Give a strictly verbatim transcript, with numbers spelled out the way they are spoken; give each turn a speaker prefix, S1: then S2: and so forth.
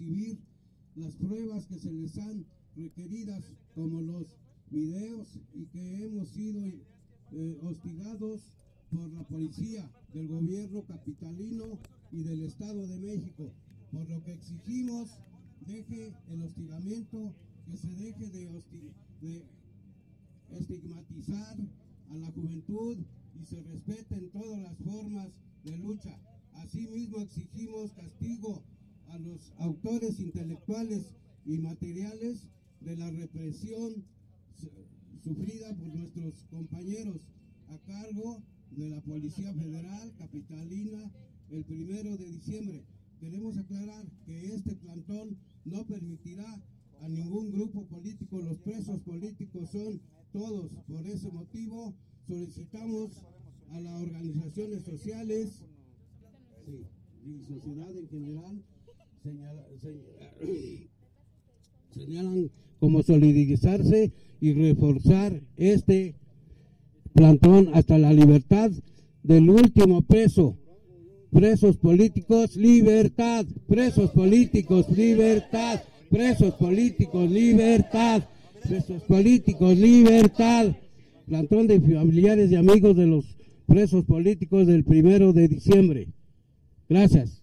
S1: exhibir las pruebas que se les han requeridas, como los videos, y que hemos sido eh, hostigados por la policía del gobierno capitalino y del Estado de México, por lo que exigimos deje el hostigamiento, que se deje de, de estigmatizar a la juventud y se respeten todas las formas de lucha. Asimismo exigimos castigo a los autores intelectuales y materiales de la represión sufrida por nuestros compañeros a cargo de la Policía Federal Capitalina el primero de diciembre. Queremos aclarar que este plantón no permitirá a ningún grupo político, los presos políticos son todos. Por ese motivo solicitamos a las organizaciones sociales sí, y sociedad en general señala, señala, señalan como solidarizarse y reforzar este plantón hasta la libertad del último preso. Presos políticos, libertad. Presos políticos, libertad. Presos políticos, libertad. Presos políticos, libertad. Plantón de familiares y amigos de los presos políticos del primero de diciembre. Gracias.